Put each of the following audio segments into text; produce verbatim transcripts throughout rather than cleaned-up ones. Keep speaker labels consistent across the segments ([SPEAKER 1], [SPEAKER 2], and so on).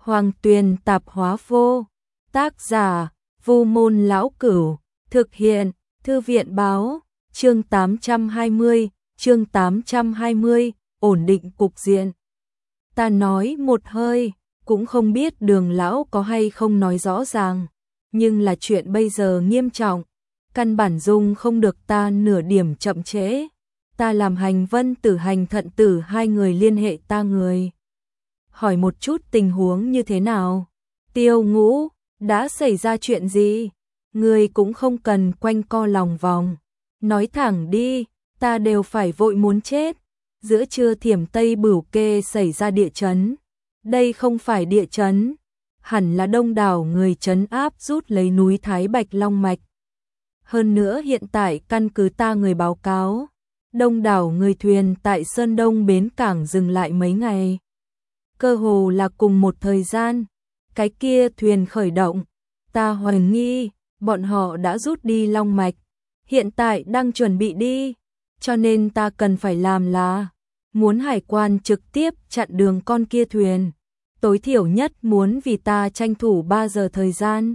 [SPEAKER 1] Hoàng Tuyền Tạp Hóa Vô. Tác giả: Vu Môn Lão Cửu. Thực hiện: Thư viện báo. Chương tám trăm hai mươi, chương tám trăm hai mươi, ổn định cục diện. Ta nói một hơi, cũng không biết Đường lão có hay không nói rõ ràng, nhưng là chuyện bây giờ nghiêm trọng, căn bản dung không được ta nửa điểm chậm trễ. Ta làm Hành Vân Tử Hành Thận Tử hai người liên hệ ta người. Hỏi một chút tình huống như thế nào? Tiêu Ngũ, đã xảy ra chuyện gì? Người cũng không cần quanh co lòng vòng. Nói thẳng đi, ta đều phải vội muốn chết. Giữa trưa Thiểm Tây Bửu Kê xảy ra địa chấn. Đây không phải địa chấn, hẳn là đông đảo người trấn áp rút lấy núi Thái Bạch Long Mạch. Hơn nữa hiện tại căn cứ ta người báo cáo, đông đảo người thuyền tại Sơn Đông bến cảng dừng lại mấy ngày. Cơ hồ là cùng một thời gian, cái kia thuyền khởi động, ta hoài nghi, bọn họ đã rút đi Long Mạch, hiện tại đang chuẩn bị đi, cho nên ta cần phải làm là, muốn hải quan trực tiếp chặn đường con kia thuyền, tối thiểu nhất muốn vì ta tranh thủ ba giờ thời gian.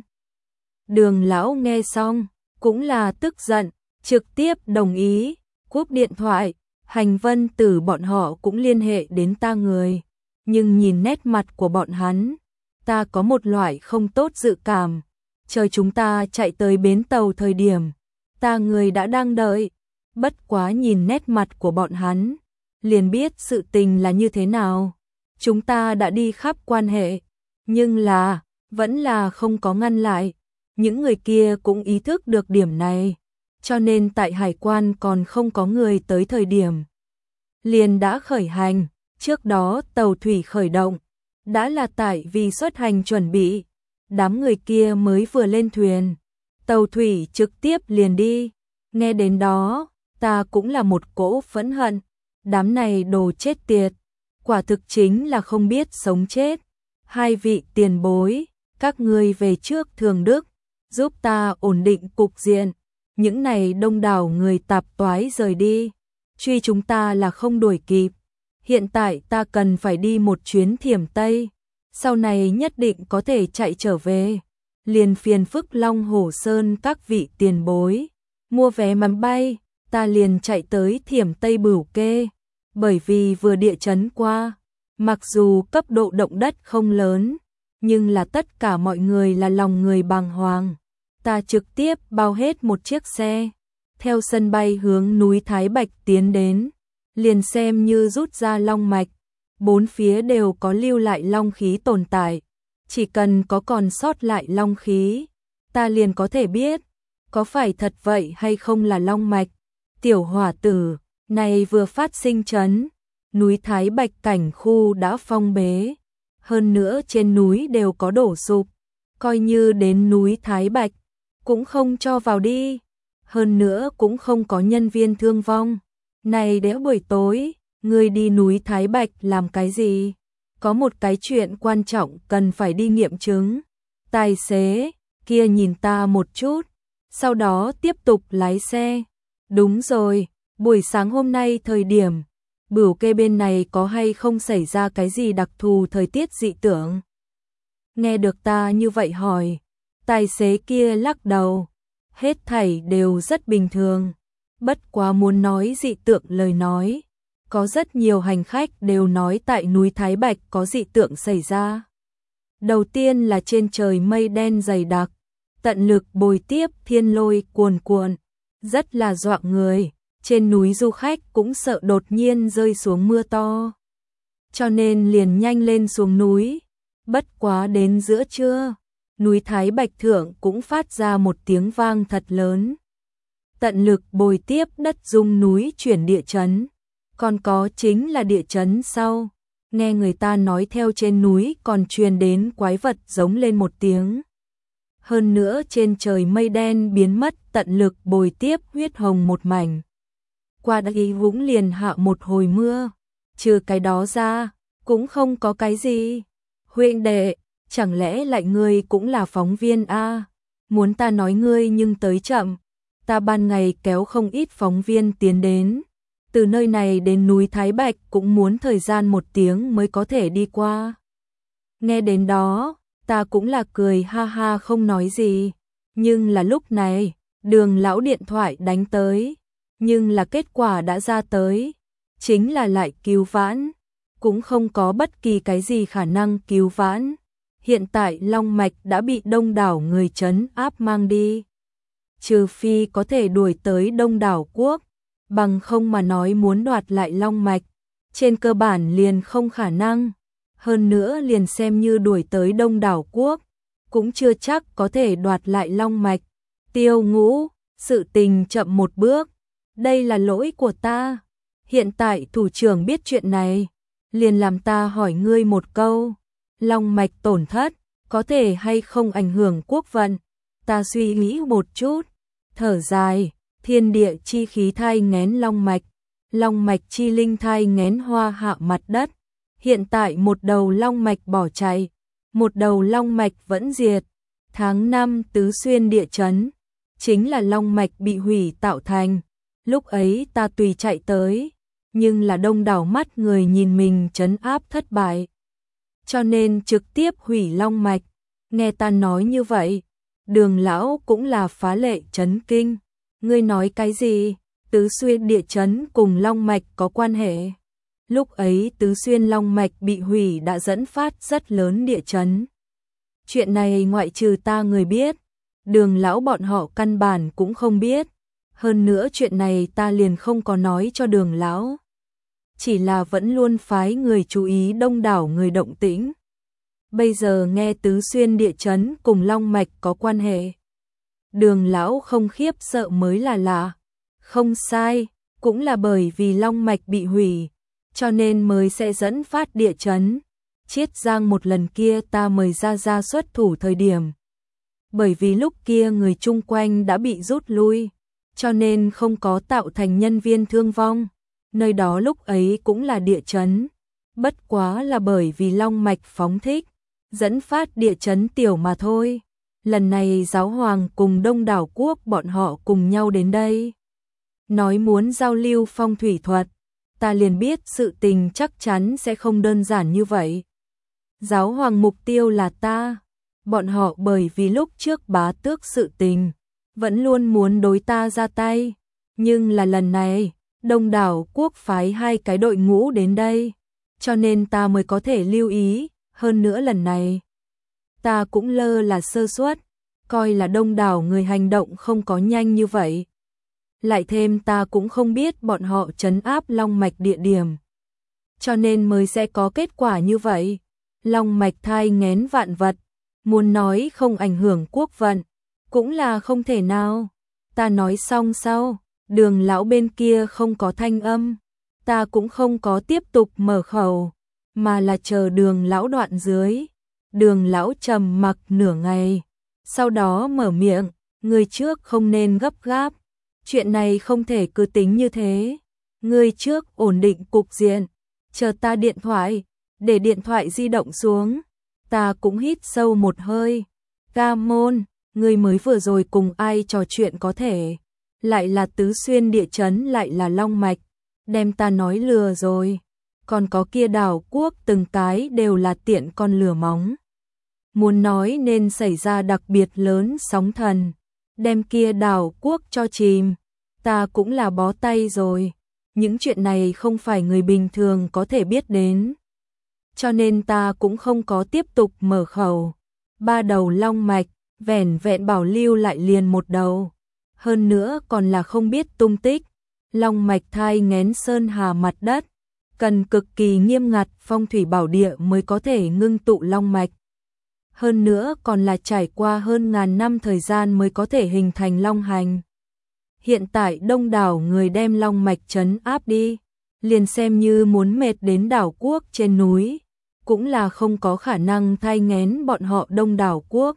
[SPEAKER 1] Đường lão nghe xong, cũng là tức giận, trực tiếp đồng ý, cúp điện thoại, Hành Vân Tử bọn họ cũng liên hệ đến ta người. Nhưng nhìn nét mặt của bọn hắn, ta có một loại không tốt dự cảm. Chờ chúng ta chạy tới bến tàu thời điểm, ta người đã đang đợi. Bất quá nhìn nét mặt của bọn hắn, liền biết sự tình là như thế nào. Chúng ta đã đi khắp quan hệ, nhưng là, vẫn là không có ngăn lại. Những người kia cũng ý thức được điểm này, cho nên tại hải quan còn không có người tới thời điểm. Liền đã khởi hành. Trước đó tàu thủy khởi động, đã là tại vì xuất hành chuẩn bị, đám người kia mới vừa lên thuyền, tàu thủy trực tiếp liền đi. Nghe đến đó, ta cũng là một cỗ phẫn hận, đám này đồ chết tiệt, quả thực chính là không biết sống chết. Hai vị tiền bối, các ngươi về trước Thường Đức, giúp ta ổn định cục diện, những này đông đảo người tạp toái rời đi, truy chúng ta là không đuổi kịp. Hiện tại ta cần phải đi một chuyến Thiểm Tây, sau này nhất định có thể chạy trở về. Liền phiền phức Long Hổ Sơn các vị tiền bối, mua vé máy bay, ta liền chạy tới Thiểm Tây Bửu Kê. Bởi vì vừa địa chấn qua, mặc dù cấp độ động đất không lớn, nhưng là tất cả mọi người là lòng người bàng hoàng. Ta trực tiếp bao hết một chiếc xe, theo sân bay hướng núi Thái Bạch tiến đến. Liền xem như rút ra long mạch, bốn phía đều có lưu lại long khí tồn tại, chỉ cần có còn sót lại long khí, ta liền có thể biết, có phải thật vậy hay không là long mạch. Tiểu hỏa tử, này vừa phát sinh chấn, núi Thái Bạch cảnh khu đã phong bế, hơn nữa trên núi đều có đổ sụp, coi như đến núi Thái Bạch, cũng không cho vào đi, hơn nữa cũng không có nhân viên thương vong. Này đéo buổi tối, ngươi đi núi Thái Bạch làm cái gì? Có một cái chuyện quan trọng cần phải đi nghiệm chứng. Tài xế kia nhìn ta một chút, sau đó tiếp tục lái xe. Đúng rồi, buổi sáng hôm nay thời điểm, Bửu Kê bên này có hay không xảy ra cái gì đặc thù thời tiết dị tưởng? Nghe được ta như vậy hỏi, tài xế kia lắc đầu, hết thảy đều rất bình thường. Bất quá muốn nói dị tượng lời nói, có rất nhiều hành khách đều nói tại núi Thái Bạch có dị tượng xảy ra. Đầu tiên là trên trời mây đen dày đặc, tận lực bồi tiếp thiên lôi cuồn cuộn, rất là dọa người, trên núi du khách cũng sợ đột nhiên rơi xuống mưa to. Cho nên liền nhanh lên xuống núi, bất quá đến giữa trưa, núi Thái Bạch thượng cũng phát ra một tiếng vang thật lớn. Tận lực bồi tiếp đất rung núi chuyển địa chấn, còn có chính là địa chấn sau, nghe người ta nói theo trên núi còn truyền đến quái vật giống lên một tiếng. Hơn nữa trên trời mây đen biến mất, tận lực bồi tiếp huyết hồng một mảnh. Qua đây vũng liền hạ một hồi mưa, trừ cái đó ra, cũng không có cái gì. Huynh đệ, chẳng lẽ lại ngươi cũng là phóng viên a? Muốn ta nói ngươi nhưng tới chậm. Ta ban ngày kéo không ít phóng viên tiến đến, từ nơi này đến núi Thái Bạch cũng muốn thời gian một tiếng mới có thể đi qua. Nghe đến đó, ta cũng là cười ha ha không nói gì. Nhưng là lúc này, Đường lão điện thoại đánh tới, nhưng là kết quả đã ra tới, chính là lại cứu vãn, cũng không có bất kỳ cái gì khả năng cứu vãn. Hiện tại long mạch đã bị đông đảo người trấn áp mang đi. Trừ phi có thể đuổi tới đông đảo quốc, bằng không mà nói muốn đoạt lại long mạch, trên cơ bản liền không khả năng. Hơn nữa liền xem như đuổi tới đông đảo quốc, cũng chưa chắc có thể đoạt lại long mạch. Tiêu Ngũ, sự tình chậm một bước, đây là lỗi của ta. Hiện tại thủ trưởng biết chuyện này, liền làm ta hỏi ngươi một câu, long mạch tổn thất, có thể hay không ảnh hưởng quốc vận? Ta suy nghĩ một chút, thở dài, thiên địa chi khí thai nghén long mạch, long mạch chi linh thai nghén hoa hạ mặt đất. Hiện tại một đầu long mạch bỏ chạy, một đầu long mạch vẫn diệt. Tháng năm tứ xuyên địa chấn, chính là long mạch bị hủy tạo thành. Lúc ấy ta tùy chạy tới, nhưng là đông đảo mắt người nhìn mình trấn áp thất bại, cho nên trực tiếp hủy long mạch. Nghe ta nói như vậy, Đường lão cũng là phá lệ chấn kinh. Ngươi nói cái gì? Tứ xuyên địa chấn cùng long mạch có quan hệ? Lúc ấy tứ xuyên long mạch bị hủy đã dẫn phát rất lớn địa chấn. Chuyện này ngoại trừ ta người biết, Đường lão bọn họ căn bản cũng không biết. Hơn nữa chuyện này ta liền không có nói cho Đường lão, chỉ là vẫn luôn phái người chú ý đông đảo người động tĩnh. Bây giờ nghe tứ xuyên địa chấn cùng long mạch có quan hệ, Đường lão không khiếp sợ mới là lạ. Không sai, cũng là bởi vì long mạch bị hủy, cho nên mới sẽ dẫn phát địa chấn. Chiết Giang một lần kia ta mời ra ra xuất thủ thời điểm, bởi vì lúc kia người chung quanh đã bị rút lui, cho nên không có tạo thành nhân viên thương vong. Nơi đó lúc ấy cũng là địa chấn, bất quá là bởi vì long mạch phóng thích, dẫn phát địa chấn tiểu mà thôi. Lần này giáo hoàng cùng đông đảo quốc bọn họ cùng nhau đến đây, nói muốn giao lưu phong thủy thuật, ta liền biết sự tình chắc chắn sẽ không đơn giản như vậy. Giáo hoàng mục tiêu là ta, bọn họ bởi vì lúc trước bá tước sự tình, vẫn luôn muốn đối ta ra tay, nhưng là lần này, đông đảo quốc phái hai cái đội ngũ đến đây, cho nên ta mới có thể lưu ý. Hơn nữa lần này, ta cũng lơ là sơ suất, coi là đông đảo người hành động không có nhanh như vậy. Lại thêm ta cũng không biết bọn họ trấn áp long mạch địa điểm, cho nên mới sẽ có kết quả như vậy. Long mạch thai nghén vạn vật, muốn nói không ảnh hưởng quốc vận, cũng là không thể nào. Ta nói xong sau, Đường lão bên kia không có thanh âm, ta cũng không có tiếp tục mở khẩu, mà là chờ Đường lão đoạn dưới. Đường lão trầm mặc nửa ngày, sau đó mở miệng, người trước không nên gấp gáp, chuyện này không thể cứ tính như thế. Người trước ổn định cục diện, chờ ta điện thoại. Để điện thoại di động xuống, ta cũng hít sâu một hơi. Ca môn, người mới vừa rồi cùng ai trò chuyện có thể, lại là tứ xuyên địa chấn lại là long mạch, đem ta nói lừa rồi. Còn có kia đảo quốc từng cái đều là tiện con lừa móng. Muốn nói nên xảy ra đặc biệt lớn sóng thần, đem kia đảo quốc cho chìm, ta cũng là bó tay rồi. Những chuyện này không phải người bình thường có thể biết đến, cho nên ta cũng không có tiếp tục mở khẩu. Ba đầu long mạch, vẻn vẹn bảo lưu lại liền một đầu, hơn nữa còn là không biết tung tích. Long mạch thai nghén sơn hà mặt đất, cần cực kỳ nghiêm ngặt phong thủy bảo địa mới có thể ngưng tụ long mạch, hơn nữa còn là trải qua hơn ngàn năm thời gian mới có thể hình thành long hành. Hiện tại đông đảo người đem long mạch trấn áp đi, liền xem như muốn mệt đến đảo quốc trên núi, cũng là không có khả năng thai nghén bọn họ đông đảo quốc.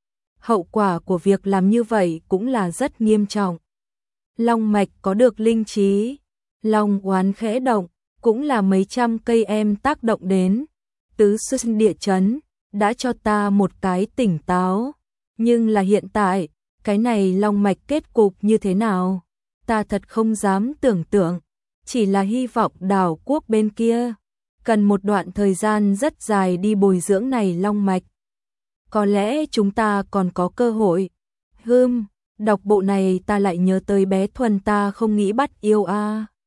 [SPEAKER 1] Hậu quả của việc làm như vậy cũng là rất nghiêm trọng. Long mạch có được linh trí, long oán khẽ động, cũng là mấy trăm cây em tác động đến. Tứ xuyên địa chấn đã cho ta một cái tỉnh táo, nhưng là hiện tại, cái này long mạch kết cục như thế nào, ta thật không dám tưởng tượng, chỉ là hy vọng đảo quốc bên kia cần một đoạn thời gian rất dài đi bồi dưỡng này long mạch. Có lẽ chúng ta còn có cơ hội. Hừm, đọc bộ này ta lại nhớ tới bé Thuần ta không nghĩ bắt yêu a. À.